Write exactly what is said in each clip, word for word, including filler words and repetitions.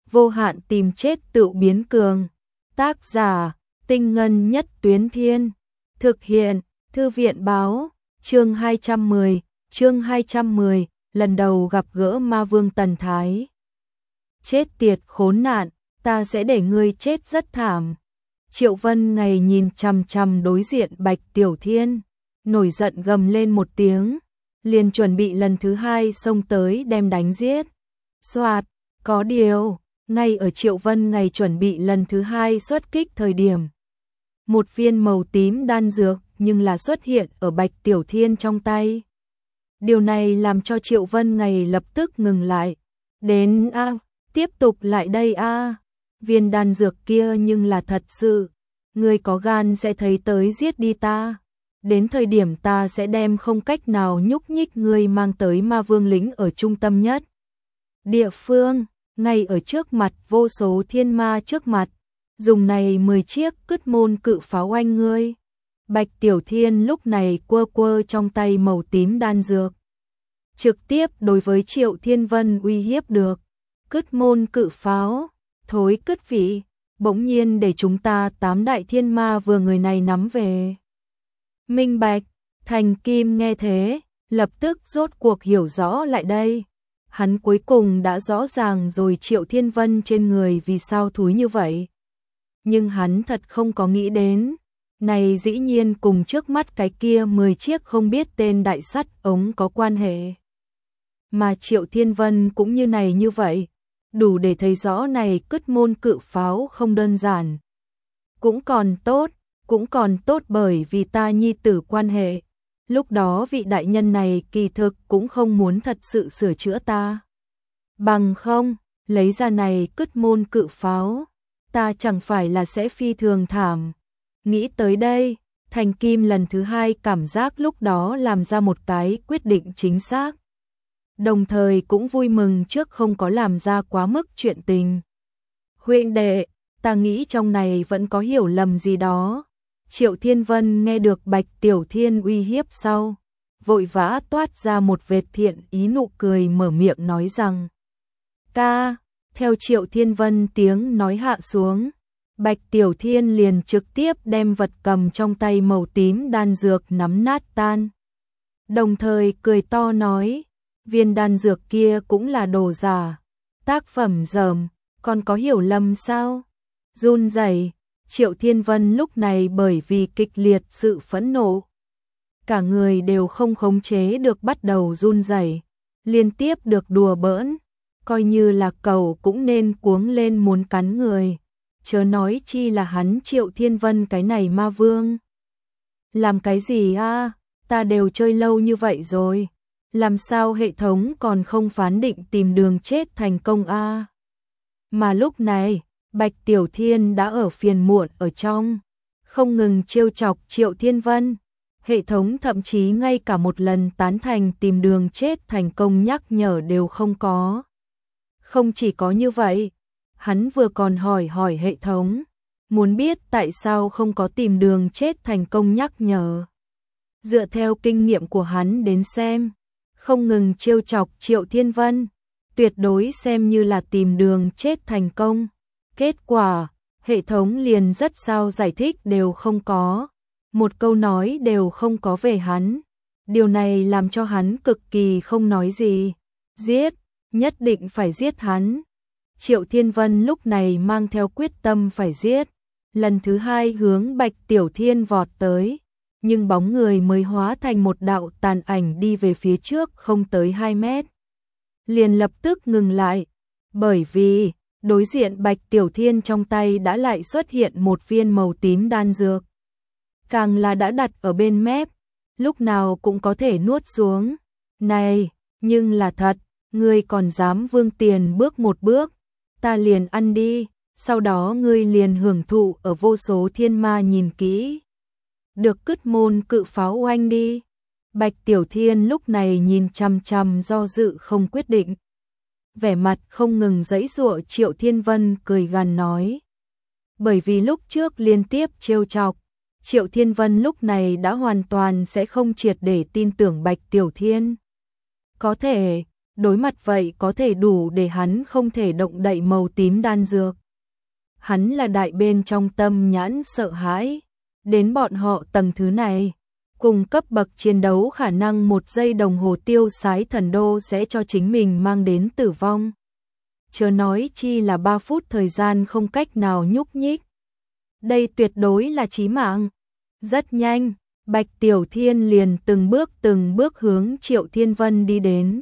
vô hạn tìm chết tự biến cường. Tác giả, Tinh Ngân Nhất Tuyến Thiên. Thực hiện, Thư viện báo, chương hai trăm mười, chương hai trăm mười, lần đầu gặp gỡ ma vương Tần Thái. Chết tiệt khốn nạn, ta sẽ để ngươi chết rất thảm. Triệu Vân Ngày nhìn chằm chằm đối diện Bạch Tiểu Thiên, nổi giận gầm lên một tiếng, liền chuẩn bị lần thứ hai xông tới đem đánh giết. Soạt, có điều, ngay ở Triệu Vân Ngày chuẩn bị lần thứ hai xuất kích thời điểm, một viên màu tím đan dược nhưng là xuất hiện ở Bạch Tiểu Thiên trong tay. Điều này làm cho Triệu Vân Ngày lập tức ngừng lại. Đến a, à, tiếp tục lại đây a. À. Viên đan dược kia nhưng là thật sự, ngươi có gan sẽ thấy tới giết đi ta. Đến thời điểm ta sẽ đem không cách nào nhúc nhích ngươi mang tới ma vương lĩnh ở trung tâm nhất địa phương, ngay ở trước mặt vô số thiên ma trước mặt, dùng này mười chiếc cứt môn cự pháo oanh ngươi. Bạch Tiểu Thiên lúc này quơ quơ trong tay màu tím đan dược, trực tiếp đối với Triệu Thiên Vân uy hiếp được. Cứt môn cự pháo, thối cứt vị, bỗng nhiên để chúng ta tám đại thiên ma vừa người này nắm về. Minh Bạch, Thành Kim nghe thế, lập tức rốt cuộc hiểu rõ lại đây. Hắn cuối cùng đã rõ ràng rồi Triệu Thiên Vân trên người vì sao thúi như vậy. Nhưng hắn thật không có nghĩ đến, này dĩ nhiên cùng trước mắt cái kia mười chiếc không biết tên đại sắt ống có quan hệ. Mà Triệu Thiên Vân cũng như này như vậy, đủ để thấy rõ này cứt môn cự pháo không đơn giản. Cũng còn tốt, cũng còn tốt bởi vì ta nhi tử quan hệ. Lúc đó vị đại nhân này kỳ thực cũng không muốn thật sự sửa chữa ta. Bằng không, lấy ra này cứt môn cự pháo, ta chẳng phải là sẽ phi thường thảm. Nghĩ tới đây, Thành Kim lần thứ hai cảm giác lúc đó làm ra một cái quyết định chính xác. Đồng thời cũng vui mừng trước không có làm ra quá mức chuyện tình. Huynh đệ, ta nghĩ trong này vẫn có hiểu lầm gì đó. Triệu Thiên Vân nghe được Bạch Tiểu Thiên uy hiếp sau, vội vã toát ra một vệt thiện ý nụ cười mở miệng nói rằng: ca, theo Triệu Thiên Vân tiếng nói hạ xuống, Bạch Tiểu Thiên liền trực tiếp đem vật cầm trong tay màu tím đan dược nắm nát tan. Đồng thời cười to nói, viên đan dược kia cũng là đồ giả, tác phẩm dởm, còn có hiểu lầm sao? Run rẩy, Triệu Thiên Vân lúc này bởi vì kịch liệt sự phẫn nộ, cả người đều không khống chế được bắt đầu run rẩy, liên tiếp được đùa bỡn, coi như là cẩu cũng nên cuống lên muốn cắn người, chớ nói chi là hắn Triệu Thiên Vân cái này ma vương. Làm cái gì a? À? Ta đều chơi lâu như vậy rồi, làm sao hệ thống còn không phán định tìm đường chết thành công a? À? Mà lúc này, Bạch Tiểu Thiên đã ở phiền muộn ở trong, không ngừng trêu chọc Triệu Thiên Vân. Hệ thống thậm chí ngay cả một lần tán thành tìm đường chết thành công nhắc nhở đều không có. Không chỉ có như vậy, hắn vừa còn hỏi hỏi hệ thống, muốn biết tại sao không có tìm đường chết thành công nhắc nhở. Dựa theo kinh nghiệm của hắn đến xem, không ngừng trêu chọc Triệu Thiên Vân, tuyệt đối xem như là tìm đường chết thành công. Kết quả, hệ thống liền rất sao giải thích đều không có, một câu nói đều không có về hắn. Điều này làm cho hắn cực kỳ không nói gì. Giết, nhất định phải giết hắn. Triệu Thiên Vân lúc này mang theo quyết tâm phải giết, lần thứ hai hướng Bạch Tiểu Thiên vọt tới, nhưng bóng người mới hóa thành một đạo tàn ảnh đi về phía trước không tới hai mét. Liền lập tức ngừng lại, bởi vì đối diện Bạch Tiểu Thiên trong tay đã lại xuất hiện một viên màu tím đan dược. Càng là đã đặt ở bên mép, lúc nào cũng có thể nuốt xuống. Này, nhưng là thật, ngươi còn dám vương tiền bước một bước, ta liền ăn đi, sau đó ngươi liền hưởng thụ ở vô số thiên ma nhìn kỹ. Được cứt môn cự pháo oanh đi. Bạch Tiểu Thiên lúc này nhìn chằm chằm do dự không quyết định. Vẻ mặt không ngừng giãy giụa Triệu Thiên Vân cười gằn nói. Bởi vì lúc trước liên tiếp trêu chọc, Triệu Thiên Vân lúc này đã hoàn toàn sẽ không triệt để tin tưởng Bạch Tiểu Thiên. Có thể, đối mặt vậy có thể đủ để hắn không thể động đậy màu tím đan dược. Hắn là đại bên trong tâm nhãn sợ hãi, đến bọn họ tầng thứ này, cùng cấp bậc chiến đấu khả năng một giây đồng hồ tiêu sái thần đô sẽ cho chính mình mang đến tử vong. Chớ nói chi là ba phút thời gian không cách nào nhúc nhích. Đây tuyệt đối là chí mạng. Rất nhanh, Bạch Tiểu Thiên liền từng bước từng bước hướng Triệu Thiên Vân đi đến.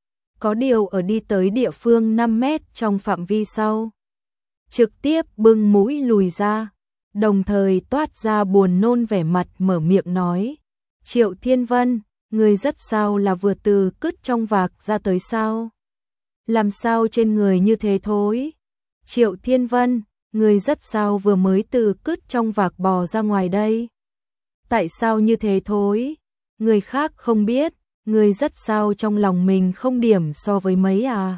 Có điều ở đi tới địa phương năm mét trong phạm vi sau, trực tiếp bưng mũi lùi ra, đồng thời toát ra buồn nôn vẻ mặt mở miệng nói: Triệu Thiên Vân, người rất sao là vừa từ cứt trong vạc ra tới sao? Làm sao trên người như thế thối? Triệu Thiên Vân, người rất sao vừa mới từ cứt trong vạc bò ra ngoài đây? Tại sao như thế thối? Người khác không biết, người rất sao trong lòng mình không điểm so với mấy à?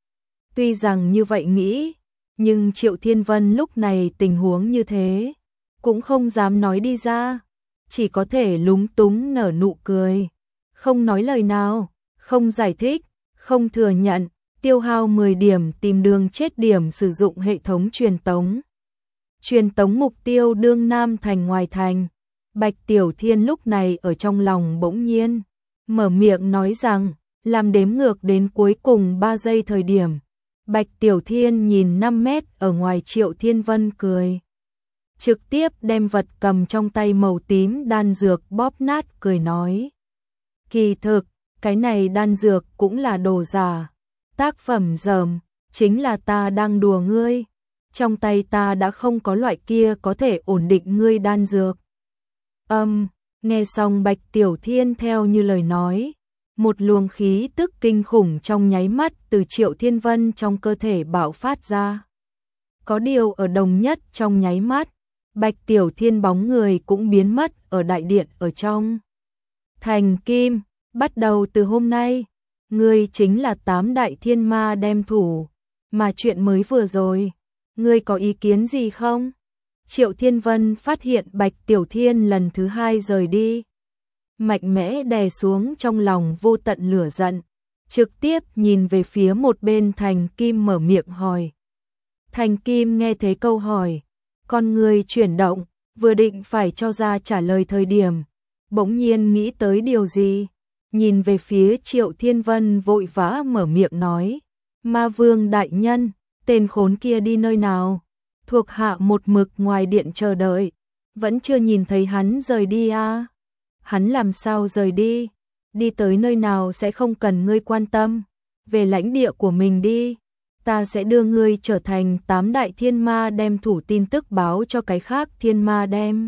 Tuy rằng như vậy nghĩ, nhưng Triệu Thiên Vân lúc này tình huống như thế, cũng không dám nói đi ra, chỉ có thể lúng túng nở nụ cười, không nói lời nào, không giải thích, không thừa nhận, tiêu hao mười điểm tìm đường chết điểm sử dụng hệ thống truyền tống. Truyền tống mục tiêu đương Nam thành ngoài thành. Bạch Tiểu Thiên lúc này ở trong lòng bỗng nhiên mở miệng nói rằng, làm đếm ngược đến cuối cùng ba giây thời điểm. Bạch Tiểu Thiên nhìn năm mét ở ngoài Triệu Thiên Vân cười, trực tiếp đem vật cầm trong tay màu tím đan dược bóp nát cười nói: Kỳ thực, cái này đan dược cũng là đồ giả, tác phẩm dởm, chính là ta đang đùa ngươi, trong tay ta đã không có loại kia có thể ổn định ngươi đan dược. Âm, um, nghe xong Bạch Tiểu Thiên theo như lời nói, một luồng khí tức kinh khủng trong nháy mắt từ Triệu Thiên Vân trong cơ thể bạo phát ra. Có điều ở đồng nhất trong nháy mắt, Bạch Tiểu Thiên bóng người cũng biến mất ở đại điện ở trong. Thành Kim, bắt đầu từ hôm nay, ngươi chính là tám đại thiên ma đem thủ, mà chuyện mới vừa rồi, ngươi có ý kiến gì không? Triệu Thiên Vân phát hiện Bạch Tiểu Thiên lần thứ hai rời đi, mạnh mẽ đè xuống trong lòng vô tận lửa giận, trực tiếp nhìn về phía một bên Thành Kim mở miệng hỏi. Thành Kim nghe thấy câu hỏi, con người chuyển động, vừa định phải cho ra trả lời thời điểm, bỗng nhiên nghĩ tới điều gì, nhìn về phía Triệu Thiên Vân vội vã mở miệng nói: Ma Vương đại nhân, tên khốn kia đi nơi nào? Thuộc hạ một mực ngoài điện chờ đợi, vẫn chưa nhìn thấy hắn rời đi à? Hắn làm sao rời đi? Đi tới nơi nào sẽ không cần ngươi quan tâm, về lãnh địa của mình đi, ta sẽ đưa ngươi trở thành tám đại thiên ma đem thủ tin tức báo cho cái khác thiên ma đem.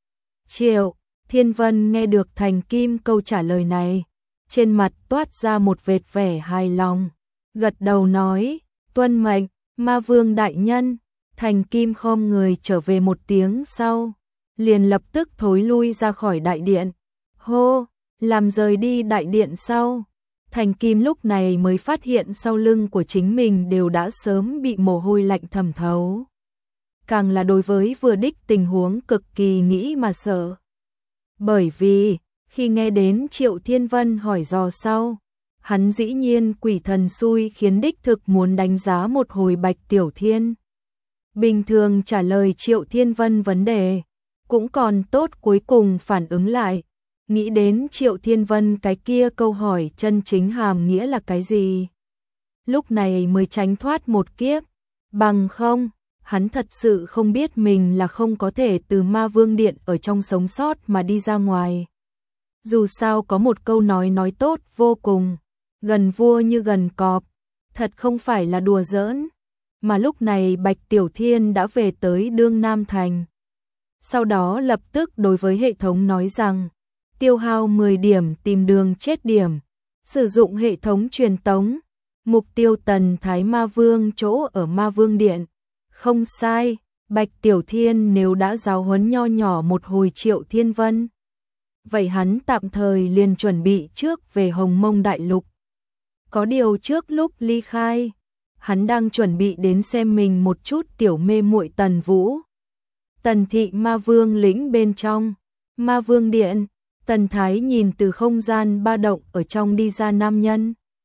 Triệu Thiên Vân nghe được Thành Kim câu trả lời này, trên mặt toát ra một vệt vẻ hài lòng, gật đầu nói: tuân mệnh, Ma Vương đại nhân. Thành Kim khom người trở về một tiếng sau, liền lập tức thối lui ra khỏi đại điện. Hô, làm rời đi đại điện sau, Thành Kim lúc này mới phát hiện sau lưng của chính mình đều đã sớm bị mồ hôi lạnh thẩm thấu. Càng là đối với vừa đích tình huống cực kỳ nghĩ mà sợ. Bởi vì, khi nghe đến Triệu Thiên Vân hỏi dò sau, hắn dĩ nhiên quỷ thần xui khiến đích thực muốn đánh giá một hồi Bạch Tiểu Thiên. Bình thường trả lời Triệu Thiên Vân vấn đề, cũng còn tốt cuối cùng phản ứng lại, nghĩ đến Triệu Thiên Vân cái kia câu hỏi chân chính hàm nghĩa là cái gì. Lúc này mới tránh thoát một kiếp, bằng không, hắn thật sự không biết mình là không có thể từ Ma Vương Điện ở trong sống sót mà đi ra ngoài. Dù sao có một câu nói nói tốt vô cùng, gần vua như gần cọp, thật không phải là đùa giỡn. Mà lúc này Bạch Tiểu Thiên đã về tới Đương Nam Thành. Sau đó lập tức đối với hệ thống nói rằng, tiêu hao mười điểm tìm đường chết điểm, sử dụng hệ thống truyền tống, mục tiêu Tần Thái Ma Vương chỗ ở Ma Vương Điện. Không sai, Bạch Tiểu Thiên nếu đã giáo huấn nho nhỏ một hồi Triệu Thiên Vân, vậy hắn tạm thời liền chuẩn bị trước về Hồng Mông Đại Lục. Có điều trước lúc ly khai, hắn đang chuẩn bị đến xem mình một chút tiểu mê muội Tần Vũ. Tần thị Ma Vương lĩnh bên trong, Ma Vương Điện, Tần Thái nhìn từ không gian ba động ở trong đi ra nam nhân.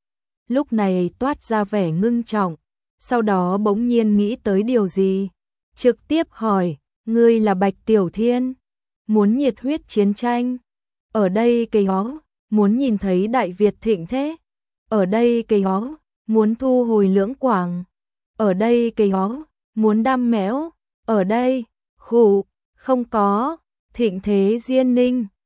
lúc này toát ra vẻ ngưng trọng, sau đó bỗng nhiên nghĩ tới điều gì, trực tiếp hỏi, ngươi là Bạch Tiểu Thiên, muốn nhiệt huyết chiến tranh, ở đây cây ó, muốn nhìn thấy Đại Việt thịnh thế, ở đây cây ó, muốn thu hồi Lưỡng Quảng, ở đây cây ó, muốn đam mẽo, ở đây, khụ, không có, thịnh thế Diên Ninh,